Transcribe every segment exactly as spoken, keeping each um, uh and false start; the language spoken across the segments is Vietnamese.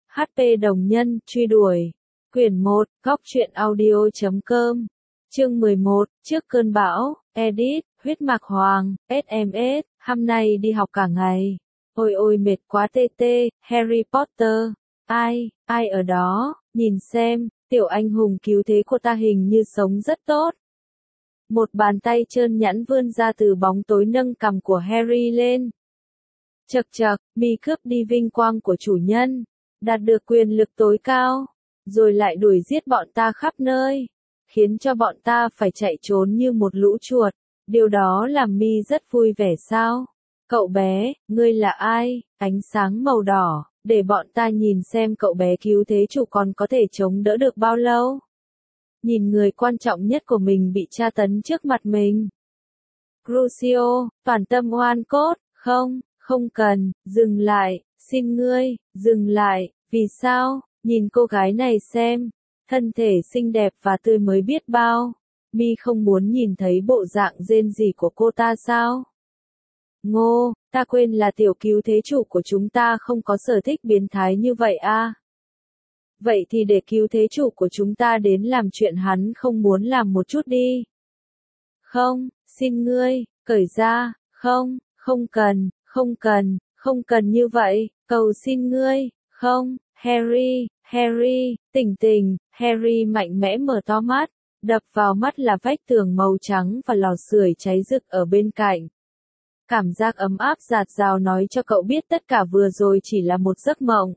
hát pê Đồng Nhân, truy đuổi. Quyển một, góc truyện audio chấm com. Chương mười một, trước cơn bão, edit, huyết mạc hoàng, ét em ét, hôm nay đi học cả ngày. Ôi ôi mệt quá tê tê, Harry Potter. Ai, ai ở đó, nhìn xem, tiểu anh hùng cứu thế của ta hình như sống rất tốt. Một bàn tay trơn nhẵn vươn ra từ bóng tối nâng cằm của Harry lên. Chậc chậc, mi cướp đi vinh quang của chủ nhân, đạt được quyền lực tối cao, rồi lại đuổi giết bọn ta khắp nơi, khiến cho bọn ta phải chạy trốn như một lũ chuột. Điều đó làm mi rất vui vẻ sao? Cậu bé, ngươi là ai? Ánh sáng màu đỏ, để bọn ta nhìn xem cậu bé cứu thế chủ còn có thể chống đỡ được bao lâu. Nhìn người quan trọng nhất của mình bị tra tấn trước mặt mình. Crucio, toàn tâm oan cốt, không, không cần, dừng lại, xin ngươi, dừng lại, vì sao? Nhìn cô gái này xem, thân thể xinh đẹp và tươi mới biết bao. Mi không muốn nhìn thấy bộ dạng rên rỉ của cô ta sao? Ngô, ta quên là tiểu cứu thế chủ của chúng ta không có sở thích biến thái như vậy à? Vậy thì để cứu thế chủ của chúng ta đến làm chuyện hắn không muốn làm một chút đi. Không, xin ngươi, cởi ra, không, không cần, không cần, không cần như vậy, cầu xin ngươi, không, Harry, Harry, tỉnh tỉnh, Harry mạnh mẽ mở to mắt, đập vào mắt là vách tường màu trắng và lò sưởi cháy rực ở bên cạnh. Cảm giác ấm áp dạt dào nói cho cậu biết tất cả vừa rồi chỉ là một giấc mộng.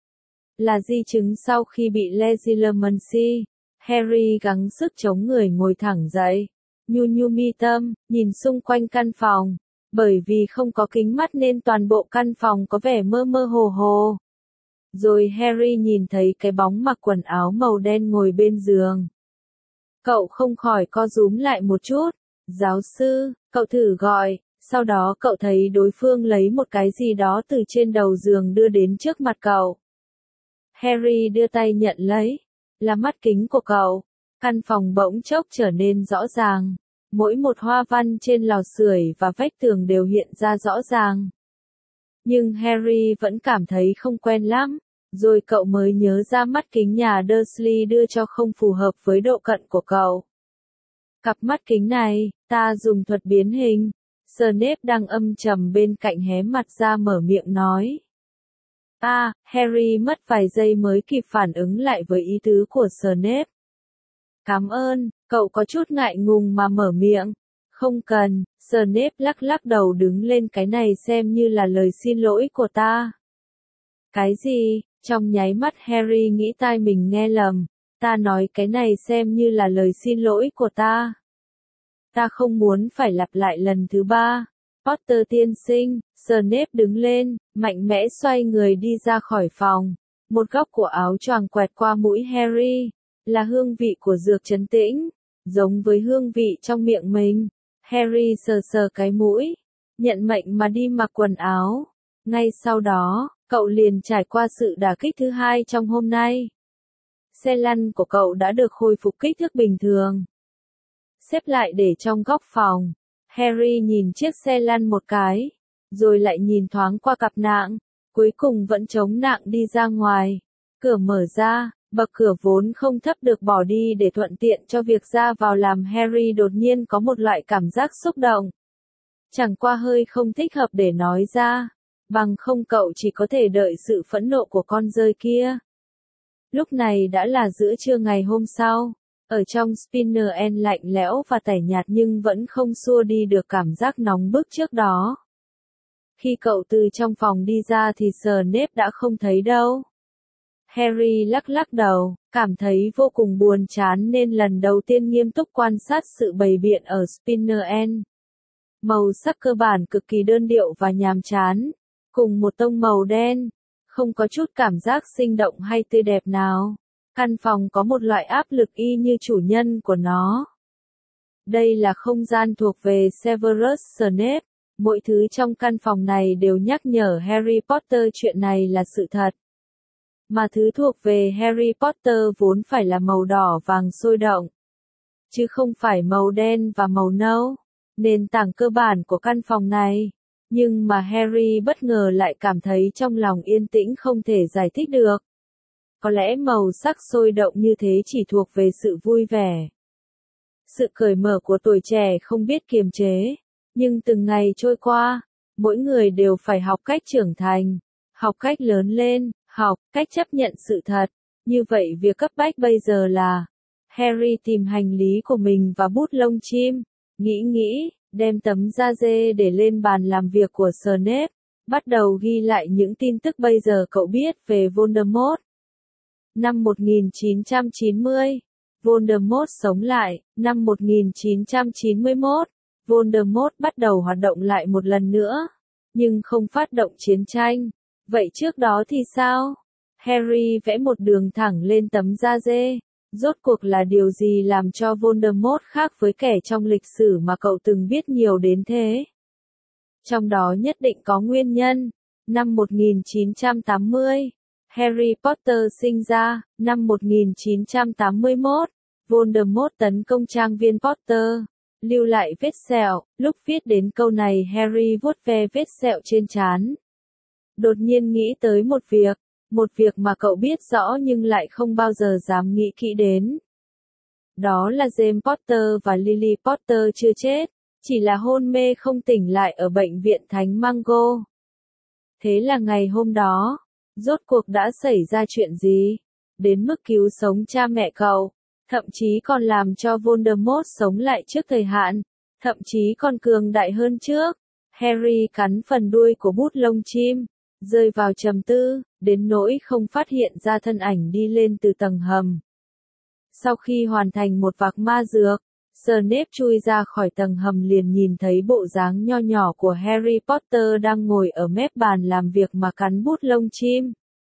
Là di chứng sau khi bị Legislamancy. Harry gắng sức chống người ngồi thẳng dậy. Nhu nhu mi tâm, nhìn xung quanh căn phòng. Bởi vì không có kính mắt nên toàn bộ căn phòng có vẻ mơ mơ hồ hồ. Rồi Harry nhìn thấy cái bóng mặc quần áo màu đen ngồi bên giường. Cậu không khỏi co rúm lại một chút. Giáo sư, cậu thử gọi. Sau đó cậu thấy đối phương lấy một cái gì đó từ trên đầu giường đưa đến trước mặt cậu. Harry đưa tay nhận lấy. Là mắt kính của cậu. Căn phòng bỗng chốc trở nên rõ ràng. Mỗi một hoa văn trên lò sưởi và vách tường đều hiện ra rõ ràng. Nhưng Harry vẫn cảm thấy không quen lắm. Rồi cậu mới nhớ ra mắt kính nhà Dursley đưa cho không phù hợp với độ cận của cậu. Cặp mắt kính này, ta dùng thuật biến hình. Snape đang âm trầm bên cạnh hé mặt ra mở miệng nói. À, Harry mất vài giây mới kịp phản ứng lại với ý tứ của Snape. Cảm ơn, cậu có chút ngại ngùng mà mở miệng. Không cần, Snape lắc lắc đầu đứng lên, cái này xem như là lời xin lỗi của ta. Cái gì? Trong nháy mắt Harry nghĩ tai mình nghe lầm. Ta nói cái này xem như là lời xin lỗi của ta. Ta không muốn phải lặp lại lần thứ ba. Potter tiên sinh, Snape đứng lên, mạnh mẽ xoay người đi ra khỏi phòng. Một góc của áo choàng quẹt qua mũi Harry, là hương vị của dược trấn tĩnh, giống với hương vị trong miệng mình. Harry sờ sờ cái mũi, nhận mệnh mà đi mặc quần áo. Ngay sau đó, cậu liền trải qua sự đả kích thứ hai trong hôm nay. Xe lăn của cậu đã được khôi phục kích thước bình thường. Xếp lại để trong góc phòng. Harry nhìn chiếc xe lăn một cái, rồi lại nhìn thoáng qua cặp nạng, cuối cùng vẫn chống nạng đi ra ngoài. Cửa mở ra, bậc cửa vốn không thấp được bỏ đi để thuận tiện cho việc ra vào làm Harry đột nhiên có một loại cảm giác xúc động. Chẳng qua hơi không thích hợp để nói ra, bằng không cậu chỉ có thể đợi sự phẫn nộ của con dơi kia. Lúc này đã là giữa trưa ngày hôm sau. Ở trong Spinner End lạnh lẽo và tẻ nhạt nhưng vẫn không xua đi được cảm giác nóng bức trước đó. Khi cậu từ trong phòng đi ra thì Snape đã không thấy đâu. Harry lắc lắc đầu, cảm thấy vô cùng buồn chán nên lần đầu tiên nghiêm túc quan sát sự bày biện ở Spinner End. Màu sắc cơ bản cực kỳ đơn điệu và nhàm chán, cùng một tông màu đen, không có chút cảm giác sinh động hay tươi đẹp nào. Căn phòng có một loại áp lực y như chủ nhân của nó. Đây là không gian thuộc về Severus Snape. Mỗi thứ trong căn phòng này đều nhắc nhở Harry Potter chuyện này là sự thật. Mà thứ thuộc về Harry Potter vốn phải là màu đỏ vàng sôi động, chứ không phải màu đen và màu nâu, nền tảng cơ bản của căn phòng này. Nhưng mà Harry bất ngờ lại cảm thấy trong lòng yên tĩnh không thể giải thích được. có lẽ màu sắc sôi động như thế chỉ thuộc về sự vui vẻ. Sự cởi mở của tuổi trẻ không biết kiềm chế, nhưng từng ngày trôi qua, mỗi người đều phải học cách trưởng thành, học cách lớn lên, học cách chấp nhận sự thật. Như vậy việc cấp bách bây giờ là Harry tìm hành lý của mình và bút lông chim, nghĩ nghĩ, đem tấm da dê để lên bàn làm việc của Snape, bắt đầu ghi lại những tin tức bây giờ cậu biết về Voldemort. Năm một nghìn chín trăm chín mươi, Voldemort sống lại. Năm một nghìn chín trăm chín mươi mốt, Voldemort bắt đầu hoạt động lại một lần nữa, nhưng không phát động chiến tranh. Vậy trước đó thì sao? Harry vẽ một đường thẳng lên tấm da dê. Rốt cuộc là điều gì làm cho Voldemort khác với kẻ trong lịch sử mà cậu từng biết nhiều đến thế? Trong đó nhất định có nguyên nhân. Năm một nghìn chín trăm tám mươi, Harry Potter sinh ra. Năm một nghìn chín trăm tám mươi mốt, Voldemort tấn công trang viên Potter, lưu lại vết sẹo. Lúc viết đến câu này Harry vuốt ve vết sẹo trên trán. Đột nhiên nghĩ tới một việc, một việc mà cậu biết rõ nhưng lại không bao giờ dám nghĩ kỹ đến. Đó là James Potter và Lily Potter chưa chết, chỉ là hôn mê không tỉnh lại ở bệnh viện Thánh Mango. Thế là ngày hôm đó, rốt cuộc đã xảy ra chuyện gì? Đến mức cứu sống cha mẹ cậu, thậm chí còn làm cho Voldemort sống lại trước thời hạn, thậm chí còn cường đại hơn trước. Harry cắn phần đuôi của bút lông chim, rơi vào trầm tư, đến nỗi không phát hiện ra thân ảnh đi lên từ tầng hầm. Sau khi hoàn thành một vạc ma dược, Snape chui ra khỏi tầng hầm liền nhìn thấy bộ dáng nho nhỏ của Harry Potter đang ngồi ở mép bàn làm việc mà cắn bút lông chim.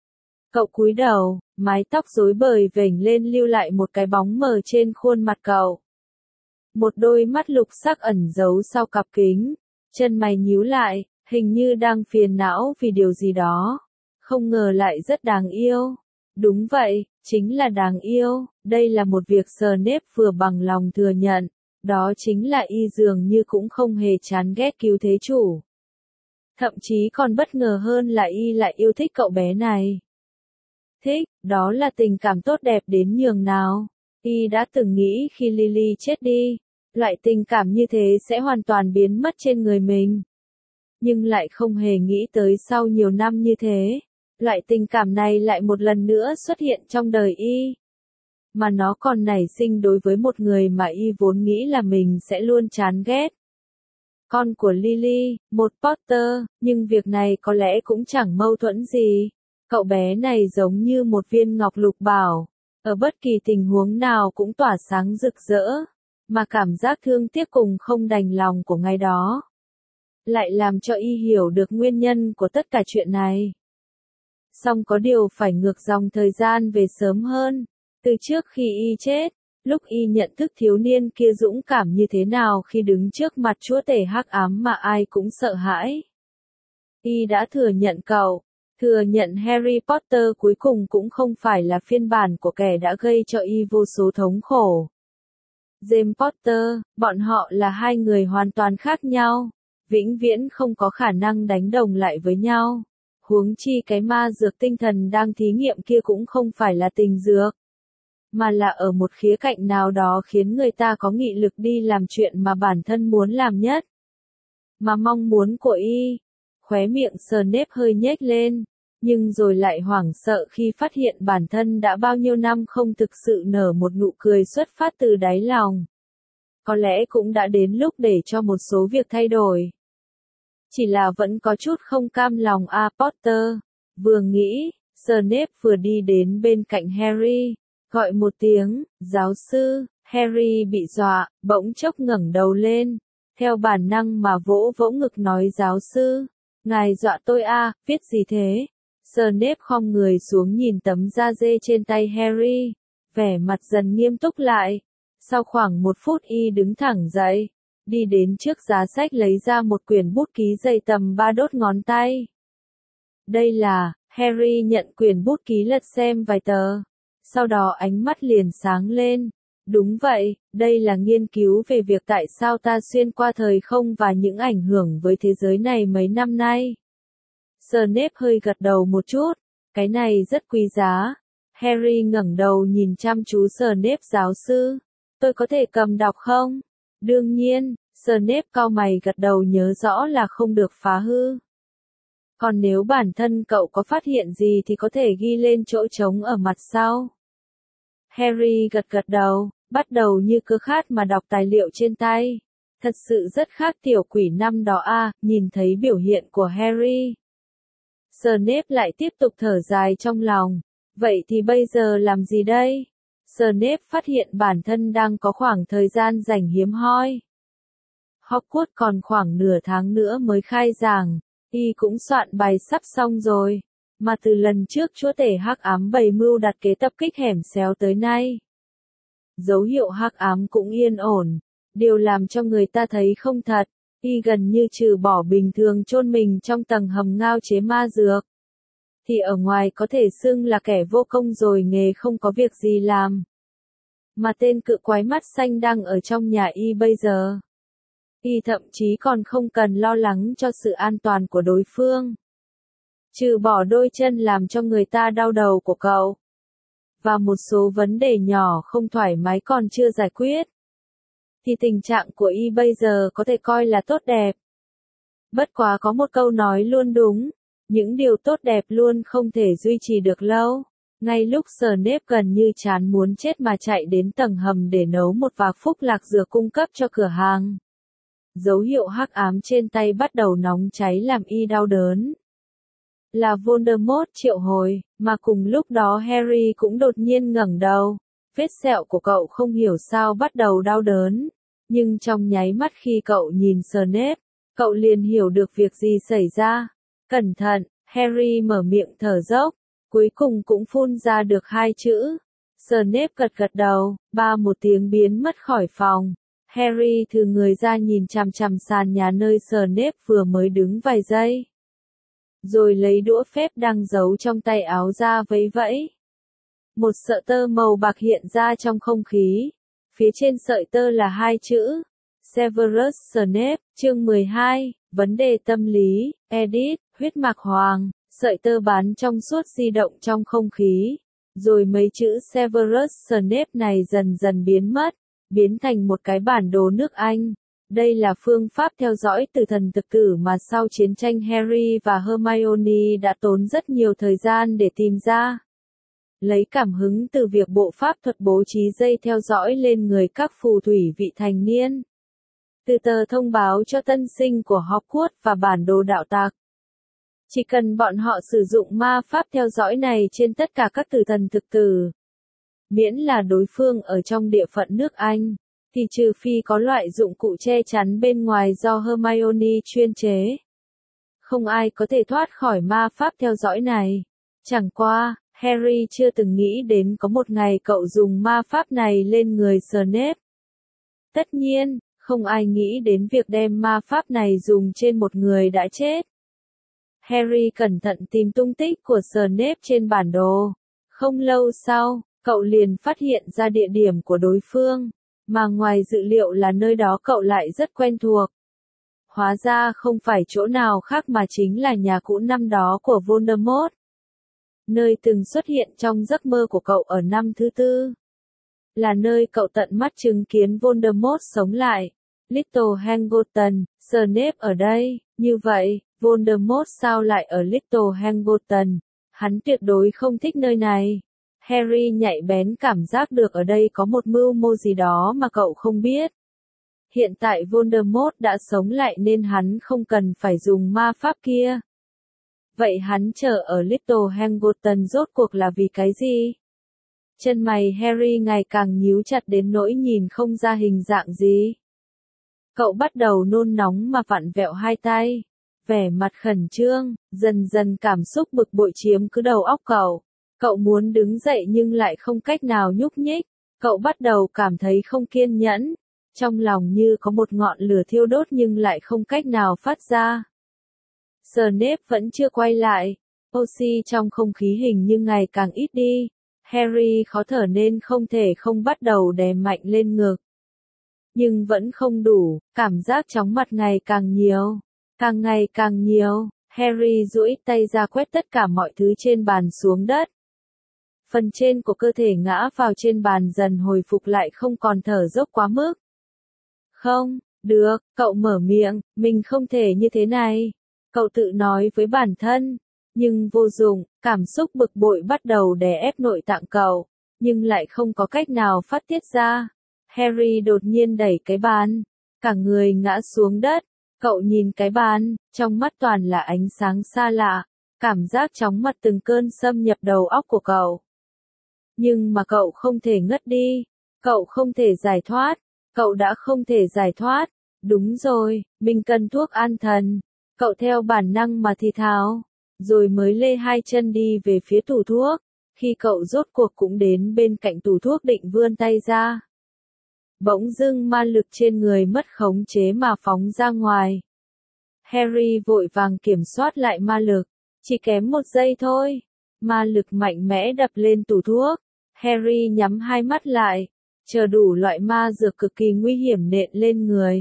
Cậu cúi đầu, mái tóc rối bời vểnh lên lưu lại một cái bóng mờ trên khuôn mặt cậu. Một đôi mắt lục sắc ẩn giấu sau cặp kính, chân mày nhíu lại, hình như đang phiền não vì điều gì đó. Không ngờ lại rất đáng yêu. Đúng vậy, chính là đáng yêu. Đây là một việc Snape vừa bằng lòng thừa nhận. Đó chính là y dường như cũng không hề chán ghét cứu thế chủ. Thậm chí còn bất ngờ hơn là y lại yêu thích cậu bé này. Thích, đó là tình cảm tốt đẹp đến nhường nào. Y đã từng nghĩ khi Lily chết đi, loại tình cảm như thế sẽ hoàn toàn biến mất trên người mình. Nhưng lại không hề nghĩ tới sau nhiều năm như thế, loại tình cảm này lại một lần nữa xuất hiện trong đời y. Mà nó còn nảy sinh đối với một người mà y vốn nghĩ là mình sẽ luôn chán ghét. Con của Lily, một Potter, nhưng việc này có lẽ cũng chẳng mâu thuẫn gì. Cậu bé này giống như một viên ngọc lục bảo, ở bất kỳ tình huống nào cũng tỏa sáng rực rỡ, mà cảm giác thương tiếc cùng không đành lòng của ngày đó lại làm cho y hiểu được nguyên nhân của tất cả chuyện này. Song có điều phải ngược dòng thời gian về sớm hơn, từ trước khi y chết, lúc y nhận thức thiếu niên kia dũng cảm như thế nào khi đứng trước mặt chúa tể hắc ám mà ai cũng sợ hãi. Y đã thừa nhận cậu, thừa nhận Harry Potter cuối cùng cũng không phải là phiên bản của kẻ đã gây cho y vô số thống khổ. James Potter, bọn họ là hai người hoàn toàn khác nhau, vĩnh viễn không có khả năng đánh đồng lại với nhau. Huống chi cái ma dược tinh thần đang thí nghiệm kia cũng không phải là tình dược, mà là ở một khía cạnh nào đó khiến người ta có nghị lực đi làm chuyện mà bản thân muốn làm nhất. Mà mong muốn của y, khóe miệng Snape hơi nhếch lên, nhưng rồi lại hoảng sợ khi phát hiện bản thân đã bao nhiêu năm không thực sự nở một nụ cười xuất phát từ đáy lòng. Có lẽ cũng đã đến lúc để cho một số việc thay đổi. Chỉ là vẫn có chút không cam lòng a à, Potter. Vừa nghĩ, Snape vừa đi đến bên cạnh Harry, gọi một tiếng, giáo sư. Harry bị dọa, bỗng chốc ngẩng đầu lên, theo bản năng mà vỗ vỗ ngực nói giáo sư, ngài dọa tôi a à, viết gì thế? Snape khom người xuống nhìn tấm da dê trên tay Harry, vẻ mặt dần nghiêm túc lại. Sau khoảng một phút y đứng thẳng dậy, đi đến trước giá sách lấy ra một quyển bút ký dày tầm ba đốt ngón tay. Đây là, Harry nhận quyển bút ký lật xem vài tờ. Sau đó ánh mắt liền sáng lên. Đúng vậy, đây là nghiên cứu về việc tại sao ta xuyên qua thời không và những ảnh hưởng với thế giới này mấy năm nay. Snape hơi gật đầu một chút, cái này rất quý giá. Harry ngẩng đầu nhìn chăm chú Snape giáo sư. Tôi có thể cầm đọc không? Đương nhiên, Snape cau mày gật đầu nhớ rõ là không được phá hư. Còn nếu bản thân cậu có phát hiện gì thì có thể ghi lên chỗ trống ở mặt sau. Harry gật gật đầu, bắt đầu như cưa khát mà đọc tài liệu trên tay. Thật sự rất khác tiểu quỷ năm đó a, à, nhìn thấy biểu hiện của Harry. Snape lại tiếp tục thở dài trong lòng. Vậy thì bây giờ làm gì đây? Snape phát hiện bản thân đang có khoảng thời gian rảnh hiếm hoi. Hogwarts còn khoảng nửa tháng nữa mới khai giảng, y cũng soạn bài sắp xong rồi, mà từ lần trước chúa tể hắc ám bày mưu đặt kế tập kích hẻm xéo tới nay. Dấu hiệu hắc ám cũng yên ổn, điều làm cho người ta thấy không thật, y gần như trừ bỏ bình thường chôn mình trong tầng hầm ngao chế ma dược. Thì ở ngoài có thể xưng là kẻ vô công rồi nghề không có việc gì làm. Mà tên cự quái mắt xanh đang ở trong nhà y bây giờ. Y thậm chí còn không cần lo lắng cho sự an toàn của đối phương. Trừ bỏ đôi chân làm cho người ta đau đầu của cậu. Và một số vấn đề nhỏ không thoải mái còn chưa giải quyết. Thì tình trạng của y bây giờ có thể coi là tốt đẹp. Bất quá có một câu nói luôn đúng. Những điều tốt đẹp luôn không thể duy trì được lâu. Ngay lúc Snape gần như chán muốn chết mà chạy đến tầng hầm để nấu một vạc phúc lạc dược cung cấp cho cửa hàng. Dấu hiệu hắc ám trên tay bắt đầu nóng cháy làm y đau đớn. Là Voldemort triệu hồi, mà cùng lúc đó Harry cũng đột nhiên ngẩng đầu. Vết sẹo của cậu không hiểu sao bắt đầu đau đớn. Nhưng trong nháy mắt khi cậu nhìn Snape, cậu liền hiểu được việc gì xảy ra. Cẩn thận, Harry mở miệng thở dốc, cuối cùng cũng phun ra được hai chữ. Snape gật gật đầu, ba một tiếng biến mất khỏi phòng. Harry thừ người ra nhìn chằm chằm sàn nhà nơi Snape vừa mới đứng vài giây. Rồi lấy đũa phép đang giấu trong tay áo ra vẫy vẫy. Một sợi tơ màu bạc hiện ra trong không khí. Phía trên sợi tơ là hai chữ. Severus Snape, chương mười hai, vấn đề tâm lý, edit, huyết mạch hoàng, sợi tơ bán trong suốt di động trong không khí. Rồi mấy chữ Severus Snape này dần dần biến mất, biến thành một cái bản đồ nước Anh. Đây là phương pháp theo dõi từ thần thực tử mà sau chiến tranh Harry và Hermione đã tốn rất nhiều thời gian để tìm ra. Lấy cảm hứng từ việc bộ pháp thuật bố trí dây theo dõi lên người các phù thủy vị thành niên. Từ tờ thông báo cho tân sinh của Hogwarts và bản đồ đạo tặc. Chỉ cần bọn họ sử dụng ma pháp theo dõi này trên tất cả các tử thần thực tử. Miễn là đối phương ở trong địa phận nước Anh, thì trừ phi có loại dụng cụ che chắn bên ngoài do Hermione chuyên chế. Không ai có thể thoát khỏi ma pháp theo dõi này. Chẳng qua, Harry chưa từng nghĩ đến có một ngày cậu dùng ma pháp này lên người Snape. Tất nhiên, không ai nghĩ đến việc đem ma pháp này dùng trên một người đã chết. Harry cẩn thận tìm tung tích của Snape trên bản đồ. Không lâu sau, cậu liền phát hiện ra địa điểm của đối phương, mà ngoài dự liệu là nơi đó cậu lại rất quen thuộc. Hóa ra không phải chỗ nào khác mà chính là nhà cũ năm đó của Voldemort. Nơi từng xuất hiện trong giấc mơ của cậu ở năm thứ tư. Là nơi cậu tận mắt chứng kiến Voldemort sống lại. Little Hangotton, Snape ở đây, như vậy, Voldemort sao lại ở Little Hangotton? Hắn tuyệt đối không thích nơi này. Harry nhạy bén cảm giác được ở đây có một mưu mô gì đó mà cậu không biết. Hiện tại Voldemort đã sống lại nên hắn không cần phải dùng ma pháp kia. Vậy hắn chờ ở Little Hangotton rốt cuộc là vì cái gì? Chân mày Harry ngày càng nhíu chặt đến nỗi nhìn không ra hình dạng gì. Cậu bắt đầu nôn nóng mà vặn vẹo hai tay. Vẻ mặt khẩn trương, dần dần cảm xúc bực bội chiếm cứ đầu óc cậu. Cậu muốn đứng dậy nhưng lại không cách nào nhúc nhích. Cậu bắt đầu cảm thấy không kiên nhẫn. Trong lòng như có một ngọn lửa thiêu đốt nhưng lại không cách nào phát ra. Snape vẫn chưa quay lại. Oxy trong không khí hình như ngày càng ít đi. Harry khó thở nên không thể không bắt đầu đè mạnh lên ngực. Nhưng vẫn không đủ, cảm giác chóng mặt ngày càng nhiều. Càng ngày càng nhiều, Harry duỗi tay ra quét tất cả mọi thứ trên bàn xuống đất. Phần trên của cơ thể ngã vào trên bàn dần hồi phục lại không còn thở dốc quá mức. Không, được, cậu mở miệng, mình không thể như thế này. Cậu tự nói với bản thân, nhưng vô dụng, cảm xúc bực bội bắt đầu đè ép nội tạng cậu, nhưng lại không có cách nào phát tiết ra. Harry đột nhiên đẩy cái bàn, cả người ngã xuống đất. Cậu nhìn cái bàn, trong mắt toàn là ánh sáng xa lạ, cảm giác chóng mặt từng cơn xâm nhập đầu óc của cậu. Nhưng mà cậu không thể ngất đi, cậu không thể giải thoát, cậu đã không thể giải thoát. Đúng rồi, mình cần thuốc an thần. Cậu theo bản năng mà thì thào, rồi mới lê hai chân đi về phía tủ thuốc. Khi cậu rốt cuộc cũng đến bên cạnh tủ thuốc định vươn tay ra, bỗng dưng ma lực trên người mất khống chế mà phóng ra ngoài. Harry vội vàng kiểm soát lại ma lực, chỉ kém một giây thôi. Ma lực mạnh mẽ đập lên tủ thuốc. Harry nhắm hai mắt lại, chờ đủ loại ma dược cực kỳ nguy hiểm nện lên người.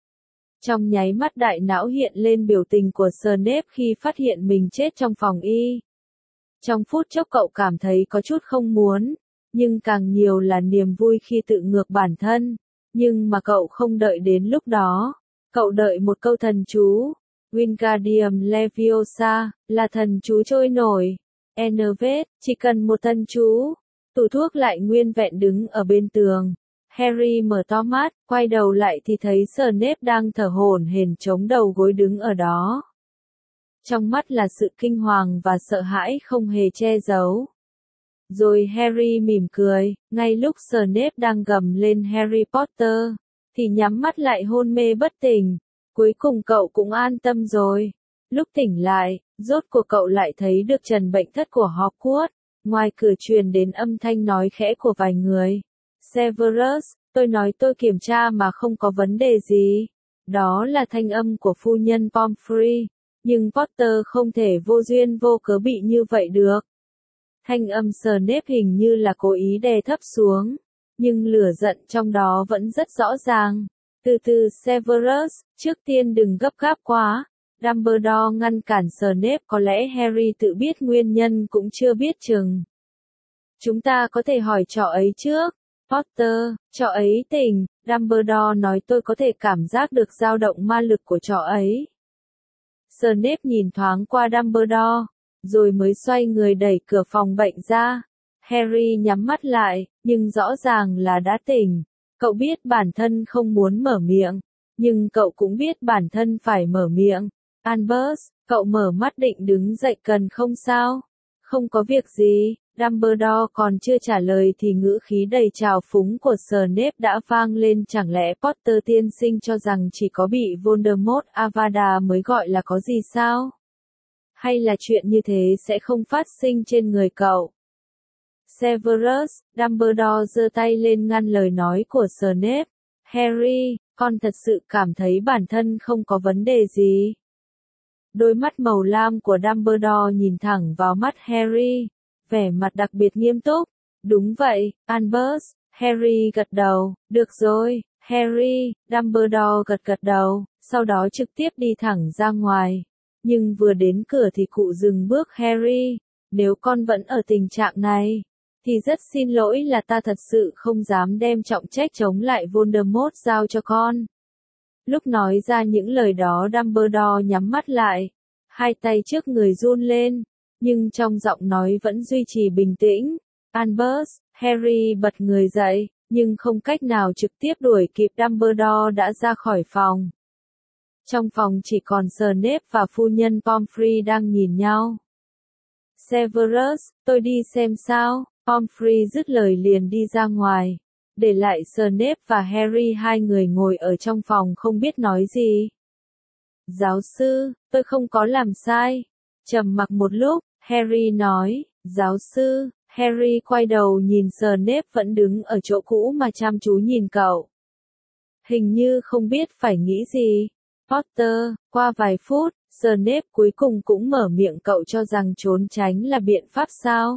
Trong nháy mắt đại não hiện lên biểu tình của Snape khi phát hiện mình chết trong phòng y. Trong phút chốc cậu cảm thấy có chút không muốn, nhưng càng nhiều là niềm vui khi tự ngược bản thân. Nhưng mà cậu không đợi đến lúc đó. Cậu đợi một câu thần chú. Wingardium Leviosa, là thần chú trôi nổi. Enervate, chỉ cần một thần chú. Tủ thuốc lại nguyên vẹn đứng ở bên tường. Harry mở to mắt, quay đầu lại thì thấy Snape đang thở hổn hển chống đầu gối đứng ở đó. Trong mắt là sự kinh hoàng và sợ hãi không hề che giấu. Rồi Harry mỉm cười, ngay lúc Snape đang gầm lên Harry Potter, thì nhắm mắt lại hôn mê bất tỉnh. Cuối cùng cậu cũng an tâm rồi. Lúc tỉnh lại, rốt cuộc cậu lại thấy được trần bệnh thất của Hogwarts. Ngoài cửa truyền đến âm thanh nói khẽ của vài người. Severus, tôi nói tôi kiểm tra mà không có vấn đề gì. Đó là thanh âm của phu nhân Pomfrey. Nhưng Potter không thể vô duyên vô cớ bị như vậy được. Thanh âm Snape hình như là cố ý đè thấp xuống. Nhưng lửa giận trong đó vẫn rất rõ ràng. Từ từ Severus, trước tiên đừng gấp gáp quá. Dumbledore ngăn cản Snape, có lẽ Harry tự biết nguyên nhân cũng chưa biết chừng. Chúng ta có thể hỏi trò ấy trước. Potter, trò ấy tỉnh, Dumbledore nói tôi có thể cảm giác được dao động ma lực của trò ấy. Snape nhìn thoáng qua Dumbledore, rồi mới xoay người đẩy cửa phòng bệnh ra. Harry nhắm mắt lại, nhưng rõ ràng là đã tỉnh. Cậu biết bản thân không muốn mở miệng, nhưng cậu cũng biết bản thân phải mở miệng. Albus, cậu mở mắt định đứng dậy cần không sao? Không có việc gì. Dumbledore còn chưa trả lời thì ngữ khí đầy trào phúng của Snape đã vang lên, chẳng lẽ Potter tiên sinh cho rằng chỉ có bị Voldemort Avada mới gọi là có gì sao? Hay là chuyện như thế sẽ không phát sinh trên người cậu? Severus, Dumbledore giơ tay lên ngăn lời nói của Snape. Harry, con thật sự cảm thấy bản thân không có vấn đề gì. Đôi mắt màu lam của Dumbledore nhìn thẳng vào mắt Harry, vẻ mặt đặc biệt nghiêm túc. Đúng vậy, Albus. Harry gật đầu. Được rồi, Harry. Dumbledore gật gật đầu, sau đó trực tiếp đi thẳng ra ngoài. Nhưng vừa đến cửa thì cụ dừng bước. Harry, nếu con vẫn ở tình trạng này, thì rất xin lỗi là ta thật sự không dám đem trọng trách chống lại Voldemort giao cho con. Lúc nói ra những lời đó Dumbledore nhắm mắt lại, hai tay trước người run lên, nhưng trong giọng nói vẫn duy trì bình tĩnh. Albus, Harry bật người dậy, nhưng không cách nào trực tiếp đuổi kịp Dumbledore đã ra khỏi phòng. Trong phòng chỉ còn Snape và phu nhân Pomfrey đang nhìn nhau. Severus, tôi đi xem sao. Pomfrey dứt lời liền đi ra ngoài, để lại Snape và Harry hai người ngồi ở trong phòng không biết nói gì. Giáo sư, tôi không có làm sai. Trầm mặc một lúc, Harry nói, giáo sư. Harry quay đầu nhìn Snape vẫn đứng ở chỗ cũ mà chăm chú nhìn cậu. Hình như không biết phải nghĩ gì. Potter, qua vài phút, Snape cuối cùng cũng mở miệng, cậu cho rằng trốn tránh là biện pháp sao?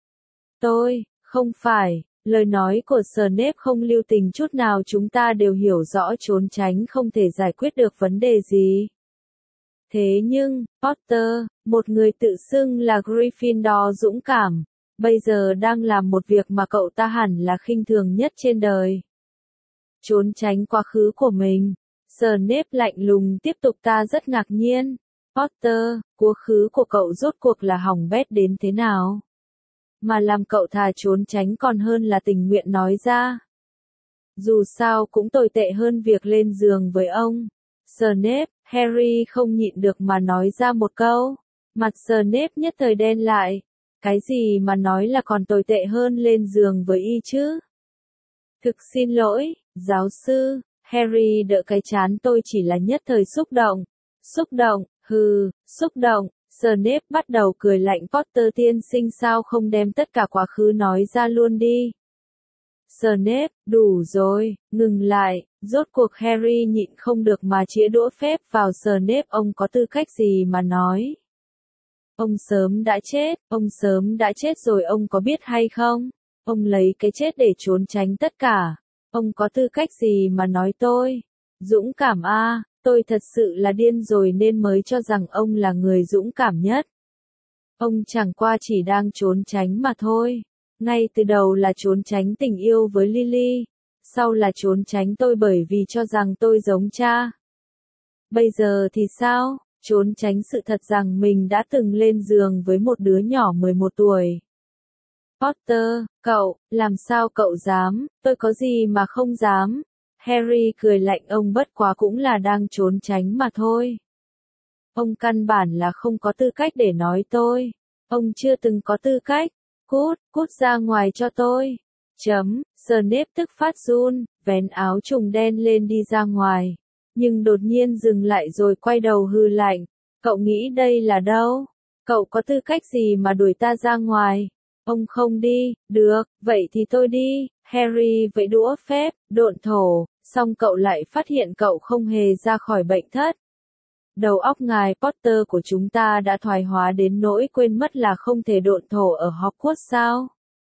Tôi, không phải. Lời nói của Snape không lưu tình chút nào, chúng ta đều hiểu rõ trốn tránh không thể giải quyết được vấn đề gì. Thế nhưng, Potter, một người tự xưng là Gryffindor dũng cảm, bây giờ đang làm một việc mà cậu ta hẳn là khinh thường nhất trên đời. Trốn tránh quá khứ của mình. Snape lạnh lùng tiếp tục ta rất ngạc nhiên. Potter, quá khứ của cậu rốt cuộc là hỏng bét đến thế nào? Mà làm cậu thà trốn tránh còn hơn là tình nguyện nói ra. Dù sao cũng tồi tệ hơn việc lên giường với ông. Snape, Harry không nhịn được mà nói ra một câu. Mặt Snape nhất thời đen lại. Cái gì mà nói là còn tồi tệ hơn lên giường với y chứ? Thực xin lỗi, giáo sư. Harry đỡ cái chán tôi chỉ là nhất thời xúc động. Xúc động, hừ, xúc động. Snape bắt đầu cười lạnh Potter tiên sinh sao không đem tất cả quá khứ nói ra luôn đi. Snape, đủ rồi, ngừng lại, rốt cuộc Harry nhịn không được mà chĩa đũa phép vào Snape ông có tư cách gì mà nói. Ông sớm đã chết, ông sớm đã chết rồi ông có biết hay không? Ông lấy cái chết để trốn tránh tất cả. Ông có tư cách gì mà nói tôi? Dũng cảm a, tôi thật sự là điên rồi nên mới cho rằng ông là người dũng cảm nhất. Ông chẳng qua chỉ đang trốn tránh mà thôi. Ngay từ đầu là trốn tránh tình yêu với Lily, sau là trốn tránh tôi bởi vì cho rằng tôi giống cha. Bây giờ thì sao? Trốn tránh sự thật rằng mình đã từng lên giường với một đứa nhỏ mười một tuổi. Potter, cậu, làm sao cậu dám, tôi có gì mà không dám. Harry cười lạnh ông bất quá cũng là đang trốn tránh mà thôi. Ông căn bản là không có tư cách để nói tôi. Ông chưa từng có tư cách. Cút, cút ra ngoài cho tôi. Chấm, Snape tức phát run, vén áo trùng đen lên đi ra ngoài. Nhưng đột nhiên dừng lại rồi quay đầu hừ lạnh. Cậu nghĩ đây là đâu? Cậu có tư cách gì mà đuổi ta ra ngoài? Ông không đi, được, vậy thì tôi đi. Harry vẫy đũa phép, độn thổ, xong cậu lại phát hiện cậu không hề ra khỏi bệnh thất. Đầu óc ngài Potter của chúng ta đã thoái hóa đến nỗi quên mất là không thể độn thổ ở Hogwarts sao?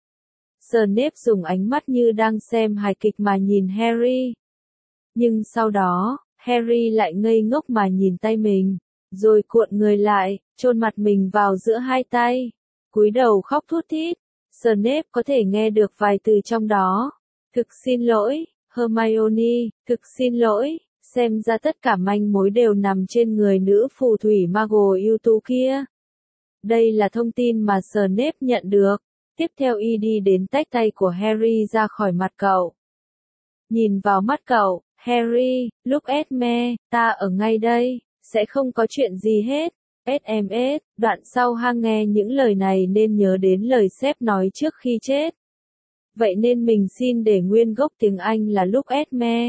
Snape dùng ánh mắt như đang xem hài kịch mà nhìn Harry. Nhưng sau đó, Harry lại ngây ngốc mà nhìn tay mình, rồi cuộn người lại, chôn mặt mình vào giữa hai tay, cúi đầu khóc thút thít. Snape có thể nghe được vài từ trong đó. Thực xin lỗi, Hermione, thực xin lỗi. Xem ra tất cả manh mối đều nằm trên người nữ phù thủy Muggle ưu tú kia. Đây là thông tin mà Snape nhận được. Tiếp theo y đi đến tách tay của Harry ra khỏi mặt cậu. Nhìn vào mắt cậu, Harry, lúc Esme, ta ở ngay đây, sẽ không có chuyện gì hết. ét em ét, đoạn sau hang nghe những lời này nên nhớ đến lời sếp nói trước khi chết. Vậy nên mình xin để nguyên gốc tiếng Anh là lúc Esme.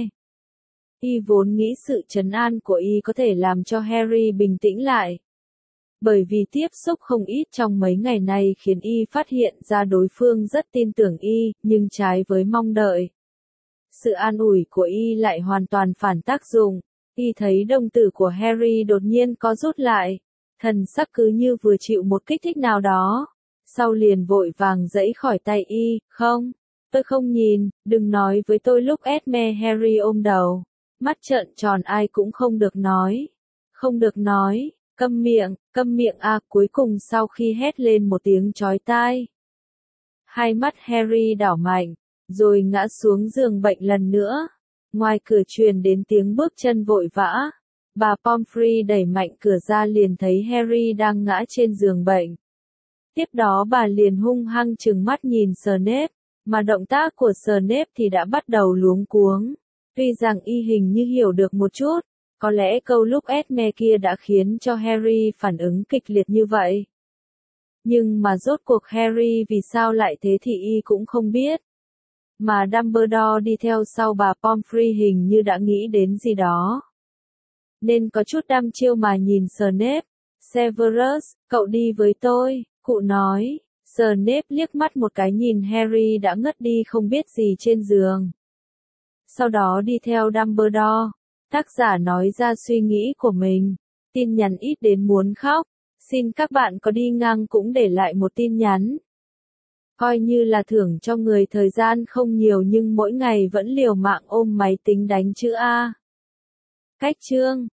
Y vốn nghĩ sự trấn an của y có thể làm cho Harry bình tĩnh lại. Bởi vì tiếp xúc không ít trong mấy ngày này khiến y phát hiện ra đối phương rất tin tưởng y, nhưng trái với mong đợi. Sự an ủi của y lại hoàn toàn phản tác dụng. Y thấy đồng tử của Harry đột nhiên có rút lại. Thần sắc cứ như vừa chịu một kích thích nào đó. Sau liền vội vàng giãy khỏi tay y, không, tôi không nhìn, đừng nói với tôi lúc Esme. Harry ôm đầu. Mắt trợn tròn ai cũng không được nói. Không được nói, câm miệng, câm miệng a. Cuối cùng sau khi hét lên một tiếng chói tai. Hai mắt Harry đảo mạnh, rồi ngã xuống giường bệnh lần nữa. Ngoài cửa truyền đến tiếng bước chân vội vã. Bà Pomfrey đẩy mạnh cửa ra liền thấy Harry đang ngã trên giường bệnh. Tiếp đó bà liền hung hăng trừng mắt nhìn Snape, mà động tác của Snape thì đã bắt đầu luống cuống. Tuy rằng y hình như hiểu được một chút, có lẽ câu lúc Esme kia đã khiến cho Harry phản ứng kịch liệt như vậy. Nhưng mà rốt cuộc Harry vì sao lại thế thì y cũng không biết. Mà Dumbledore đi theo sau bà Pomfrey hình như đã nghĩ đến gì đó. Nên có chút đăm chiêu mà nhìn Snape. Severus, cậu đi với tôi, cụ nói. Snape liếc mắt một cái nhìn Harry đã ngất đi không biết gì trên giường. Sau đó đi theo Dumbledore. Tác giả nói ra suy nghĩ của mình. Tin nhắn ít đến muốn khóc. Xin các bạn có đi ngang cũng để lại một tin nhắn. Coi như là thưởng cho người thời gian không nhiều nhưng mỗi ngày vẫn liều mạng ôm máy tính đánh chữ A. Cách chương